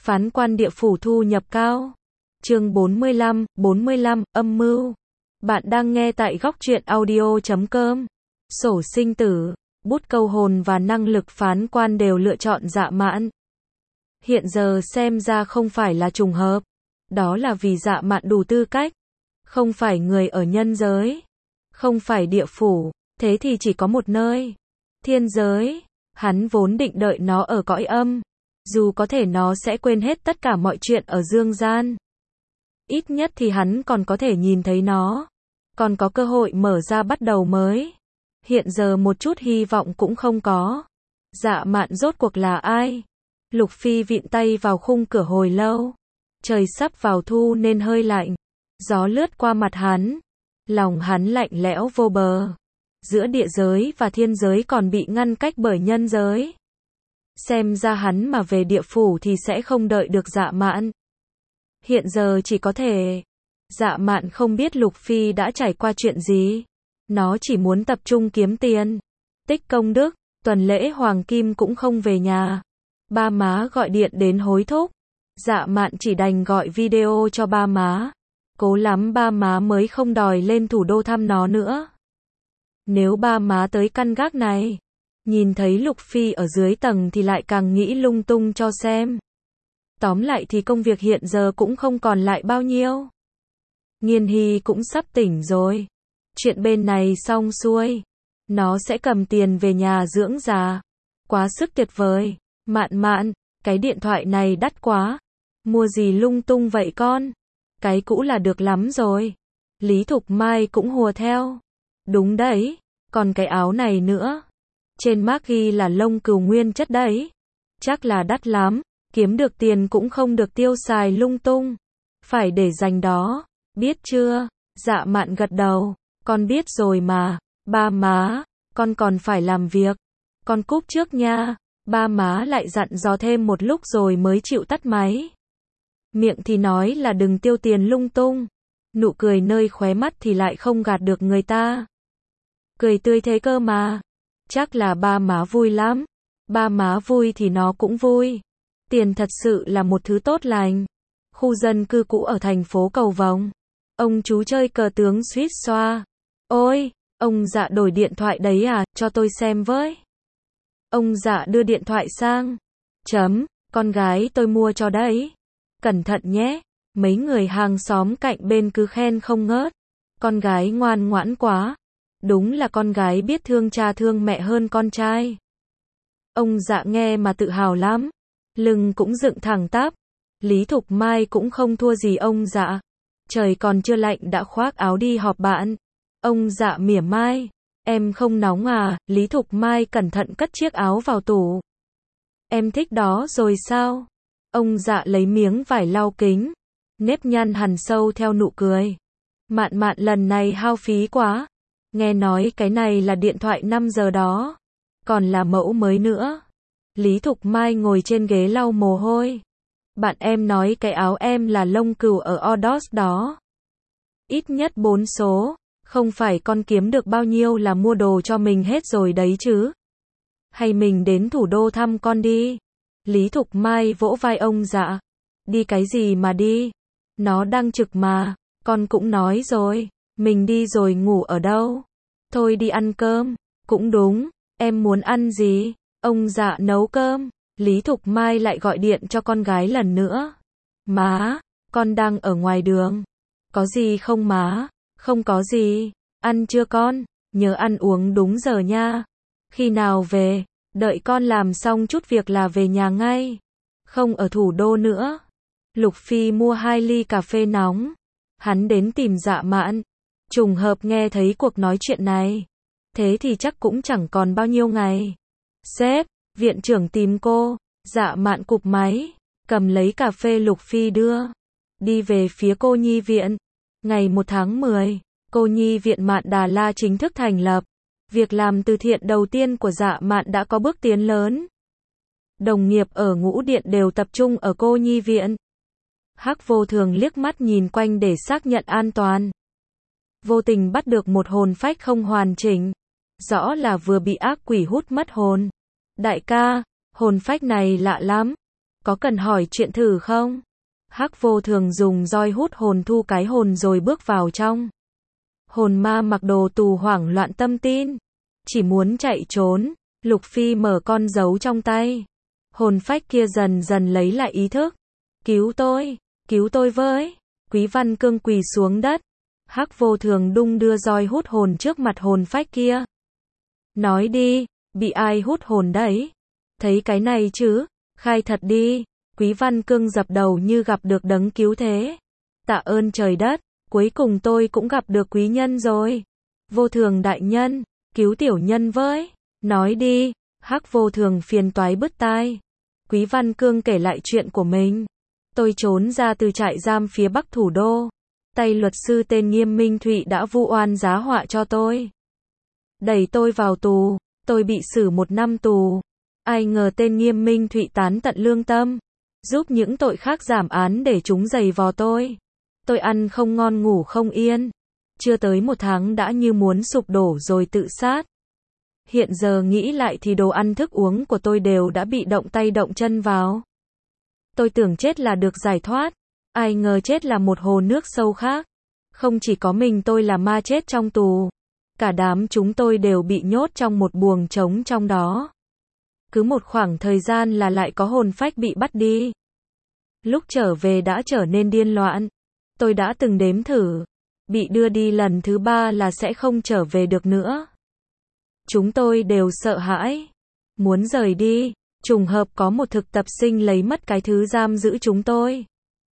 Phán quan địa phủ thu nhập cao. Chương 45, âm mưu. Bạn đang nghe tại góc truyện audio.com. Sổ sinh tử, bút câu hồn và năng lực phán quan đều lựa chọn Dạ Mạn. Hiện giờ xem ra không phải là trùng hợp. Đó là vì Dạ Mạn đủ tư cách. Không phải người ở nhân giới. Không phải địa phủ. Thế thì chỉ có một nơi. Thiên giới. Hắn vốn định đợi nó ở cõi âm. Dù có thể nó sẽ quên hết tất cả mọi chuyện ở dương gian. Ít nhất thì hắn còn có thể nhìn thấy nó. Còn có cơ hội mở ra bắt đầu mới. Hiện giờ một chút hy vọng cũng không có. Dạ Mạn rốt cuộc là ai? Lục Phi vịn tay vào khung cửa hồi lâu. Trời sắp vào thu nên hơi lạnh. Gió lướt qua mặt hắn. Lòng hắn lạnh lẽo vô bờ. Giữa địa giới và thiên giới còn bị ngăn cách bởi nhân giới. Xem ra hắn mà về địa phủ thì sẽ không đợi được Dạ Mạn. Hiện giờ chỉ có thể. Dạ Mạn không biết Lục Phi đã trải qua chuyện gì. Nó chỉ muốn tập trung kiếm tiền. Tích công đức. Tuần lễ Hoàng Kim cũng không về nhà. Ba má gọi điện đến hối thúc. Dạ Mạn chỉ đành gọi video cho ba má. Cố lắm ba má mới không đòi lên thủ đô thăm nó nữa. Nếu ba má tới căn gác này, nhìn thấy Lục Phi ở dưới tầng thì lại càng nghĩ lung tung cho xem. Tóm lại thì công việc hiện giờ cũng không còn lại bao nhiêu. Nghiên Hy cũng sắp tỉnh rồi. Chuyện bên này xong xuôi. Nó sẽ cầm tiền về nhà dưỡng già. Quá sức tuyệt vời. Mạn, cái điện thoại này đắt quá. Mua gì lung tung vậy con? Cái cũ là được lắm rồi. Lý Thục Mai cũng hùa theo. Đúng đấy, còn cái áo này nữa. Trên mác ghi là lông cừu nguyên chất đấy. Chắc là đắt lắm, kiếm được tiền cũng không được tiêu xài lung tung. Phải để dành đó, biết chưa? Dạ Mạn gật đầu, con biết rồi mà. Ba má, con còn phải làm việc. Con cúp trước nha. Ba má lại dặn dò thêm một lúc rồi mới chịu tắt máy. Miệng thì nói là đừng tiêu tiền lung tung. Nụ cười nơi khóe mắt thì lại không gạt được người ta. Cười tươi thế cơ mà. Chắc là ba má vui lắm. Ba má vui thì nó cũng vui. Tiền thật sự là một thứ tốt lành. Khu dân cư cũ ở thành phố Cầu Vồng. Ông chú chơi cờ tướng suýt xoa. Ôi, ông Dạ đổi điện thoại đấy à, cho tôi xem với. Ông Dạ đưa điện thoại sang. Con gái tôi mua cho đấy. Cẩn thận nhé. Mấy người hàng xóm cạnh bên cứ khen không ngớt. Con gái ngoan ngoãn quá. Đúng là con gái biết thương cha thương mẹ hơn con trai. Ông Dạ nghe mà tự hào lắm. Lưng cũng dựng thẳng tắp. Lý Thục Mai cũng không thua gì ông Dạ. Trời còn chưa lạnh đã khoác áo đi họp bạn. Ông Dạ mỉa mai. Em không nóng à? Lý Thục Mai cẩn thận cất chiếc áo vào tủ. Em thích đó rồi sao? Ông Dạ lấy miếng vải lau kính. Nếp nhăn hằn sâu theo nụ cười. Mạn lần này hao phí quá. Nghe nói cái này là điện thoại 5 giờ đó. Còn là mẫu mới nữa. Lý Thục Mai ngồi trên ghế lau mồ hôi. Bạn em nói cái áo em là lông cừu ở Odos đó. Ít nhất 4 số. Không phải con kiếm được bao nhiêu là mua đồ cho mình hết rồi đấy chứ. Hay mình đến thủ đô thăm con đi. Lý Thục Mai vỗ vai ông Dạ. Đi cái gì mà đi. Nó đang trực mà. Con cũng nói rồi. Mình đi rồi ngủ ở đâu? Thôi đi ăn cơm. Cũng đúng. Em muốn ăn gì? Ông Dạ nấu cơm. Lý Thục Mai lại gọi điện cho con gái lần nữa. Má, con đang ở ngoài đường. Có gì không má? Không có gì. Ăn chưa con? Nhớ ăn uống đúng giờ nha. Khi nào về? Đợi con làm xong chút việc là về nhà ngay. Không ở thủ đô nữa. Lục Phi mua 2 ly cà phê nóng. Hắn đến tìm Dạ Mạn. Trùng hợp nghe thấy cuộc nói chuyện này. Thế thì chắc cũng chẳng còn bao nhiêu ngày. Sếp, viện trưởng tìm cô. Dạ Mạn cụp máy. Cầm lấy cà phê Lục Phi đưa. Đi về phía cô nhi viện. Ngày 1 tháng 10, cô nhi viện Mạn Đà La chính thức thành lập. Việc làm từ thiện đầu tiên của Dạ Mạn đã có bước tiến lớn. Đồng nghiệp ở Ngũ Điện đều tập trung ở cô nhi viện. Hắc Vô Thường liếc mắt nhìn quanh để xác nhận an toàn. Vô tình bắt được một hồn phách không hoàn chỉnh. Rõ là vừa bị ác quỷ hút mất hồn. Đại ca, hồn phách này lạ lắm. Có cần hỏi chuyện thử không? Hắc Vô Thường dùng roi hút hồn thu cái hồn rồi bước vào trong. Hồn ma mặc đồ tù hoảng loạn tâm tin. Chỉ muốn chạy trốn. Lục Phi mở con dấu trong tay. Hồn phách kia dần dần lấy lại ý thức. Cứu tôi với. Quý Văn Cương quỳ xuống đất. Hắc Vô Thường đung đưa roi hút hồn trước mặt hồn phách kia. Nói đi, bị ai hút hồn đấy? Thấy cái này chứ, khai thật đi. Quý Văn Cương dập đầu như gặp được đấng cứu thế. Tạ ơn trời đất, cuối cùng tôi cũng gặp được quý nhân rồi. Vô Thường đại nhân, cứu tiểu nhân với. Nói đi. Hắc Vô Thường phiền toái bứt tai. Quý Văn Cương kể lại chuyện của mình. Tôi trốn ra từ trại giam phía bắc thủ đô. Tay luật sư tên Nghiêm Minh Thụy đã vu oan giá họa cho tôi. Đẩy tôi vào tù. Tôi bị xử 1 năm tù. Ai ngờ tên Nghiêm Minh Thụy tán tận lương tâm. Giúp những tội khác giảm án để chúng giày vò tôi. Tôi ăn không ngon ngủ không yên. Chưa tới 1 tháng đã như muốn sụp đổ rồi tự sát. Hiện giờ nghĩ lại thì đồ ăn thức uống của tôi đều đã bị động tay động chân vào. Tôi tưởng chết là được giải thoát. Ai ngờ chết là một hồ nước sâu khác. Không chỉ có mình tôi là ma chết trong tù. Cả đám chúng tôi đều bị nhốt trong một buồng trống trong đó. Cứ một khoảng thời gian là lại có hồn phách bị bắt đi. Lúc trở về đã trở nên điên loạn. Tôi đã từng đếm thử. Bị đưa đi lần thứ 3 là sẽ không trở về được nữa. Chúng tôi đều sợ hãi. Muốn rời đi. Trùng hợp có một thực tập sinh lấy mất cái thứ giam giữ chúng tôi.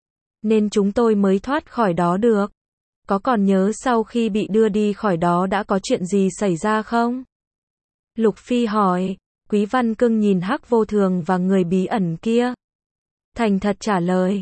Nên chúng tôi mới thoát khỏi đó được. Có còn nhớ sau khi bị đưa đi khỏi đó đã có chuyện gì xảy ra không? Lục Phi hỏi. Quý Văn Cương nhìn Hắc Vô Thường và người bí ẩn kia. Thành thật trả lời.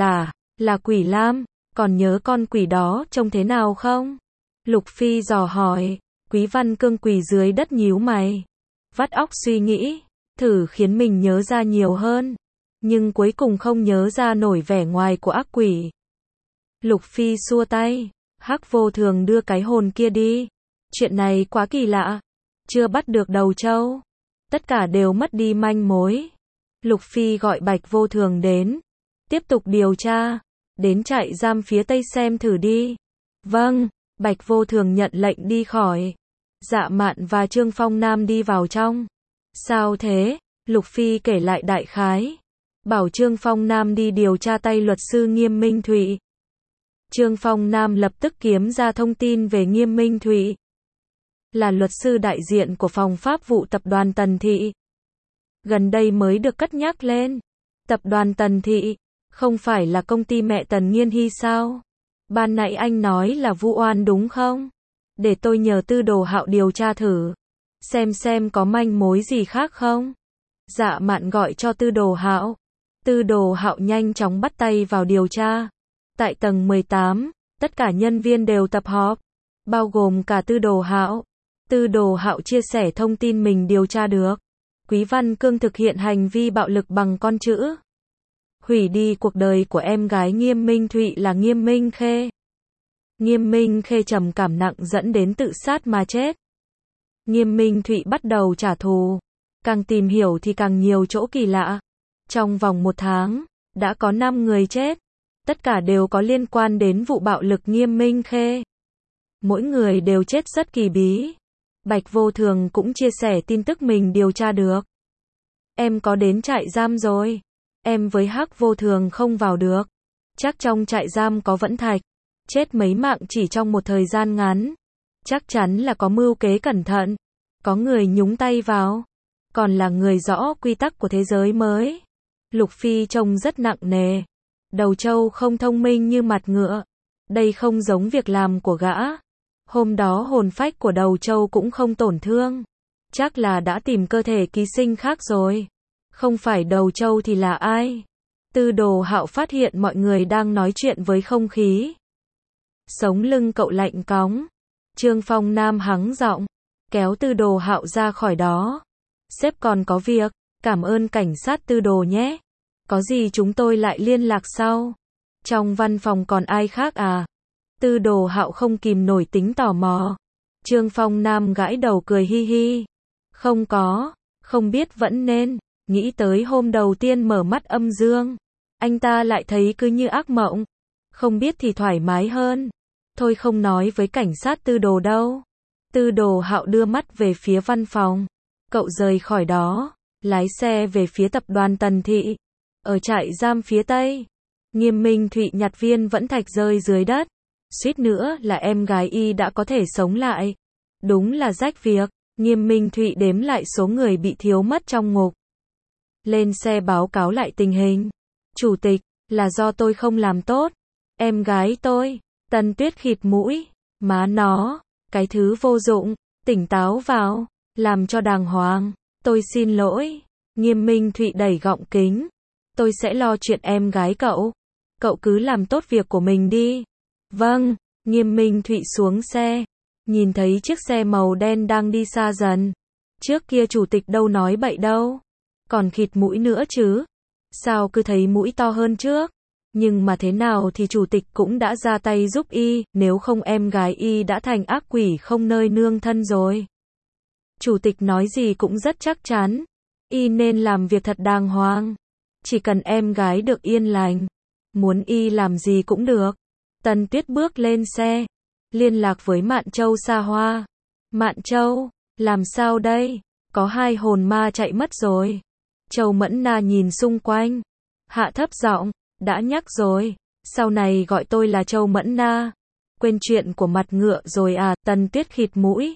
Là quỷ lam. Còn nhớ con quỷ đó trông thế nào không? Lục Phi dò hỏi. Quý Văn Cương quỳ dưới đất nhíu mày. Vắt óc suy nghĩ. Thử khiến mình nhớ ra nhiều hơn. Nhưng cuối cùng không nhớ ra nổi vẻ ngoài của ác quỷ. Lục Phi xua tay. Hắc Vô Thường đưa cái hồn kia đi. Chuyện này quá kỳ lạ. Chưa bắt được đầu trâu. Tất cả đều mất đi manh mối. Lục Phi gọi Bạch Vô Thường đến. Tiếp tục điều tra. Đến trại giam phía tây xem thử đi. Vâng. Bạch Vô Thường nhận lệnh đi khỏi. Dạ Mạn và Trương Phong Nam đi vào trong. Sao thế? Lục Phi kể lại đại khái. Bảo Trương Phong Nam đi điều tra tay luật sư Nghiêm Minh Thụy. Trương Phong Nam lập tức kiếm ra thông tin về Nghiêm Minh Thụy. Là luật sư đại diện của phòng pháp vụ tập đoàn Tần Thị. Gần đây mới được cất nhắc lên. Tập đoàn Tần Thị, không phải là công ty mẹ Tần Nghiên Hy sao? Ban nãy anh nói là vu oan đúng không? Để tôi nhờ Tư Đồ Hạo điều tra thử. Xem có manh mối gì khác không? Dạ Mạn gọi cho Tư Đồ Hạo. Tư Đồ Hạo nhanh chóng bắt tay vào điều tra. Tại tầng 18, tất cả nhân viên đều tập họp, bao gồm cả Tư Đồ Hạo. Tư Đồ Hạo chia sẻ thông tin mình điều tra được. Quý Văn Cương thực hiện hành vi bạo lực bằng con chữ. Hủy đi cuộc đời của em gái Nghiêm Minh Thụy là Nghiêm Minh Khê. Nghiêm Minh Khê trầm cảm nặng dẫn đến tự sát mà chết. Nghiêm Minh Thụy bắt đầu trả thù. Càng tìm hiểu thì càng nhiều chỗ kỳ lạ. Trong vòng 1 tháng, đã có 5 người chết. Tất cả đều có liên quan đến vụ bạo lực Nghiêm Minh Khê. Mỗi người đều chết rất kỳ bí. Bạch Vô Thường cũng chia sẻ tin tức mình điều tra được. Em có đến trại giam rồi. Em với Hắc Vô Thường không vào được. Chắc trong trại giam có vẫn thạch. Chết mấy mạng chỉ trong một thời gian ngắn. Chắc chắn là có mưu kế cẩn thận. Có người nhúng tay vào. Còn là người rõ quy tắc của thế giới mới. Lục Phi trông rất nặng nề. Đầu trâu không thông minh như mặt ngựa. Đây không giống việc làm của gã. Hôm đó hồn phách của đầu trâu cũng không tổn thương. Chắc là đã tìm cơ thể ký sinh khác rồi. Không phải đầu trâu thì là ai? Tư Đồ Hạo phát hiện mọi người đang nói chuyện với không khí. Sống lưng cậu lạnh cóng. Trương Phong Nam hắng giọng, kéo Tư Đồ Hạo ra khỏi đó. Sếp còn có việc, cảm ơn cảnh sát Tư Đồ nhé. Có gì chúng tôi lại liên lạc sau. Trong văn phòng còn ai khác à? Tư Đồ Hạo không kìm nổi tính tò mò. Trương Phong Nam gãi đầu cười hi hi. Không có, không biết vẫn nên. Nghĩ tới hôm đầu tiên mở mắt âm dương, anh ta lại thấy cứ như ác mộng. Không biết thì thoải mái hơn. Thôi không nói với cảnh sát Tư Đồ đâu. Tư Đồ Hạo đưa mắt về phía văn phòng. Cậu rời khỏi đó, lái xe về phía tập đoàn Tần Thị. Ở trại giam phía Tây, Nghiêm Minh Thụy nhặt viên vẫn thạch rơi dưới đất. Suýt nữa là em gái y đã có thể sống lại. Đúng là rách việc. Nghiêm Minh Thụy đếm lại số người bị thiếu mất trong ngục. Lên xe báo cáo lại tình hình. Chủ tịch, là do tôi không làm tốt. Em gái tôi. Tần Tuyết khịt mũi. Má nó, cái thứ vô dụng, tỉnh táo vào, làm cho đàng hoàng. Tôi xin lỗi. Nghiêm Minh Thụy đẩy gọng kính. Tôi sẽ lo chuyện em gái cậu. Cậu cứ làm tốt việc của mình đi. Vâng. Nghiêm Minh Thụy xuống xe. Nhìn thấy chiếc xe màu đen đang đi xa dần. Trước kia chủ tịch đâu nói bậy đâu. Còn khịt mũi nữa chứ. Sao cứ thấy mũi to hơn trước. Nhưng mà thế nào thì chủ tịch cũng đã ra tay giúp y, nếu không em gái y đã thành ác quỷ không nơi nương thân rồi. Chủ tịch nói gì cũng rất chắc chắn. Y nên làm việc thật đàng hoàng. Chỉ cần em gái được yên lành. Muốn y làm gì cũng được. Tần Tuyết bước lên xe. Liên lạc với Mạn Châu xa hoa. Mạn Châu, làm sao đây? Có 2 hồn ma chạy mất rồi. Châu Mẫn Na nhìn xung quanh. Hạ thấp giọng, đã nhắc rồi. Sau này gọi tôi là Châu Mẫn Na. Quên chuyện của mặt ngựa rồi à? Tần Tuyết khịt mũi.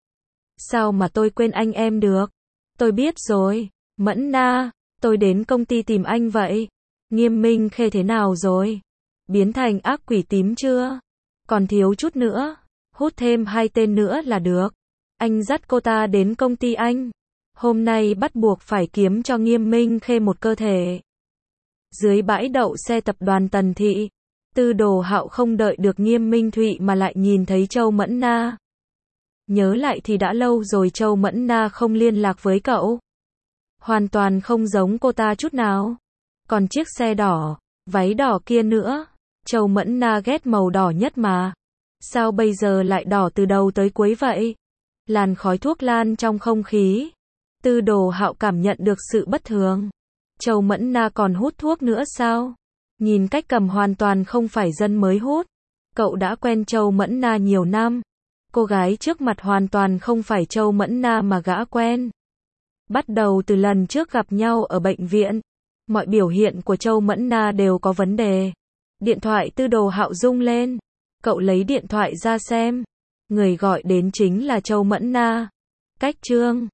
Sao mà tôi quên anh em được? Tôi biết rồi. Mẫn Na, tôi đến công ty tìm anh vậy. Nghiêm Minh Khê thế nào rồi? Biến thành ác quỷ tím chưa? Còn thiếu chút nữa. Hút thêm 2 tên nữa là được. Anh dắt cô ta đến công ty anh. Hôm nay bắt buộc phải kiếm cho Nghiêm Minh Khê một cơ thể. Dưới bãi đậu xe tập đoàn Tần Thị, Tư Đồ Hạo không đợi được Nghiêm Minh Thụy mà lại nhìn thấy Châu Mẫn Na. Nhớ lại thì đã lâu rồi Châu Mẫn Na không liên lạc với cậu. Hoàn toàn không giống cô ta chút nào. Còn chiếc xe đỏ, váy đỏ kia nữa. Châu Mẫn Na ghét màu đỏ nhất mà. Sao bây giờ lại đỏ từ đầu tới cuối vậy? Làn khói thuốc lan trong không khí. Tư Đồ Hạo cảm nhận được sự bất thường. Châu Mẫn Na còn hút thuốc nữa sao? Nhìn cách cầm hoàn toàn không phải dân mới hút. Cậu đã quen Châu Mẫn Na nhiều năm. Cô gái trước mặt hoàn toàn không phải Châu Mẫn Na mà gã quen. Bắt đầu từ lần trước gặp nhau ở bệnh viện, mọi biểu hiện của Châu Mẫn Na đều có vấn đề. Điện thoại Tư Đồ Hạo rung lên. Cậu lấy điện thoại ra xem. Người gọi đến chính là Châu Mẫn Na. Cách Trương.